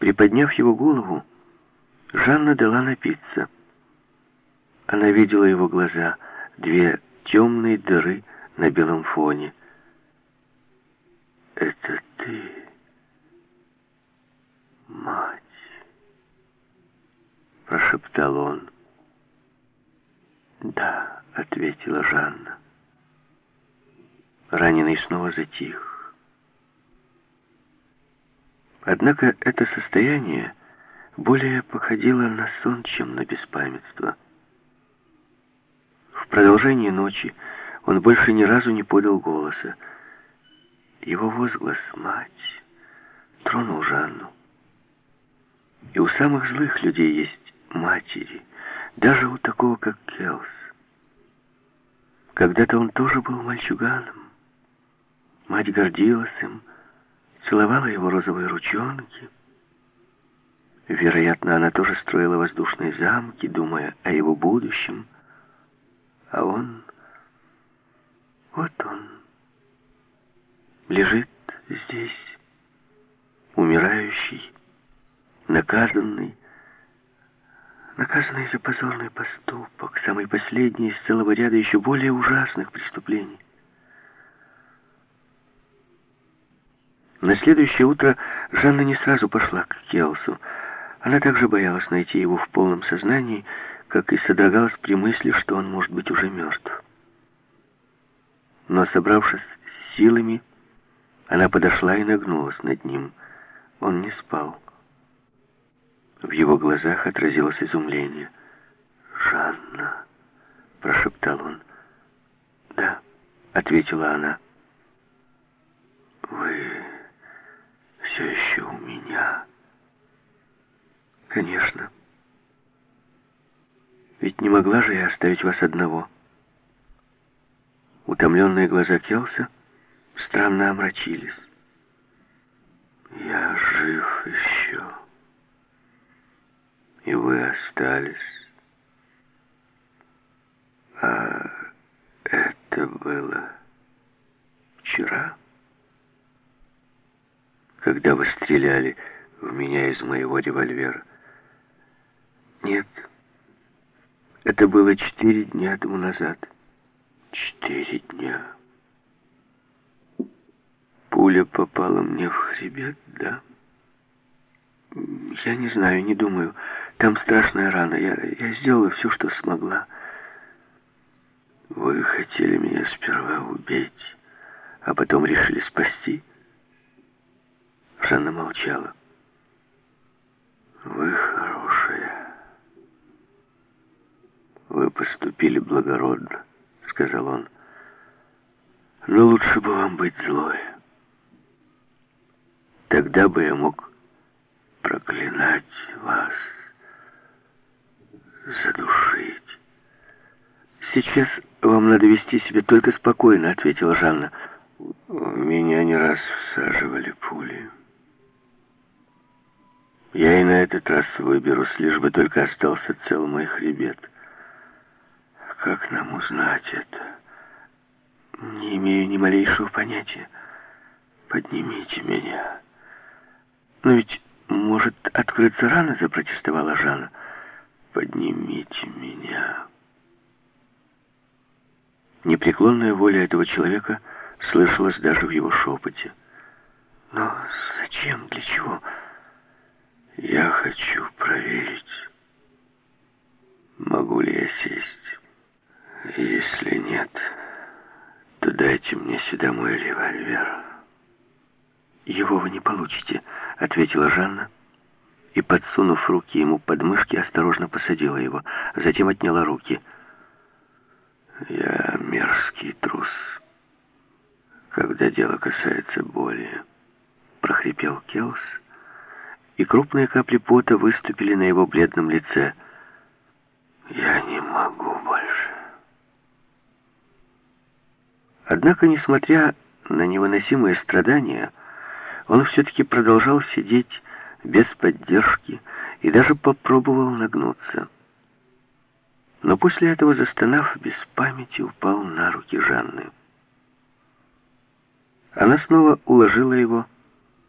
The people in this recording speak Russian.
Приподняв его голову, Жанна дала напиться. Она видела его глаза, две темные дыры на белом фоне. «Это ты, мать!» — прошептал он. «Да», — ответила Жанна. Раненый снова затих. Однако это состояние более походило на сон, чем на беспамятство. В продолжении ночи он больше ни разу не подал голоса. Его возглас «Мать!» тронул Жанну. И у самых злых людей есть матери, даже у такого, как Келс. Когда-то он тоже был мальчуганом. Мать гордилась им, целовала его розовые ручонки. Вероятно, она тоже строила воздушные замки, думая о его будущем. А он... Вот он лежит здесь, умирающий, наказанный за позорный поступок, самый последний из целого ряда еще более ужасных преступлений. На следующее утро Жанна не сразу пошла к Келсу. Она также боялась найти его в полном сознании, как и содрогалась при мысли, что он может быть уже мертв. Но, собравшись с силами, она подошла и нагнулась над ним. Он не спал. В его глазах отразилось изумление. «Жанна», — прошептал он. «Да», — ответила она. «Вы все еще у меня?» «Конечно. Ведь не могла же я оставить вас одного». Утомленные глаза Келса странно омрачились. «Я жив еще. И вы остались. А это было вчера, когда вы стреляли в меня из моего револьвера?» «Нет, это было 4 дня тому назад». 4 дня. Пуля попала мне в хребет, да? Я не знаю, не думаю. Там страшная рана. Я сделала все, что смогла. Вы хотели меня сперва убить, а потом решили спасти? Жанна молчала. Вы хорошая. Вы поступили благородно, сказал он. Но лучше бы вам быть злой. Тогда бы я мог проклинать вас, задушить. Сейчас вам надо вести себя только спокойно, ответила Жанна. Меня не раз всаживали пули. Я и на этот раз выберусь, лишь бы только остался цел мой хребет. Как нам узнать это? Не имею ни малейшего понятия. Поднимите меня. Но ведь может открыться рана, запротестовала Жанна. Поднимите меня. Непреклонная воля этого человека слышалась даже в его шепоте. Но зачем? Для чего? Я хочу проверить, могу ли я сесть. Если нет, то дайте мне сюда мой револьвер. Его вы не получите, ответила Жанна, и, подсунув руки ему под мышки, осторожно посадила его, затем отняла руки. Я мерзкий трус, когда дело касается боли, прохрипел Келс, и крупные капли пота выступили на его бледном лице. Я не могу больше. Однако, несмотря на невыносимые страдания, он все-таки продолжал сидеть без поддержки и даже попробовал нагнуться. Но после этого, застонав без памяти, упал на руки Жанны. Она снова уложила его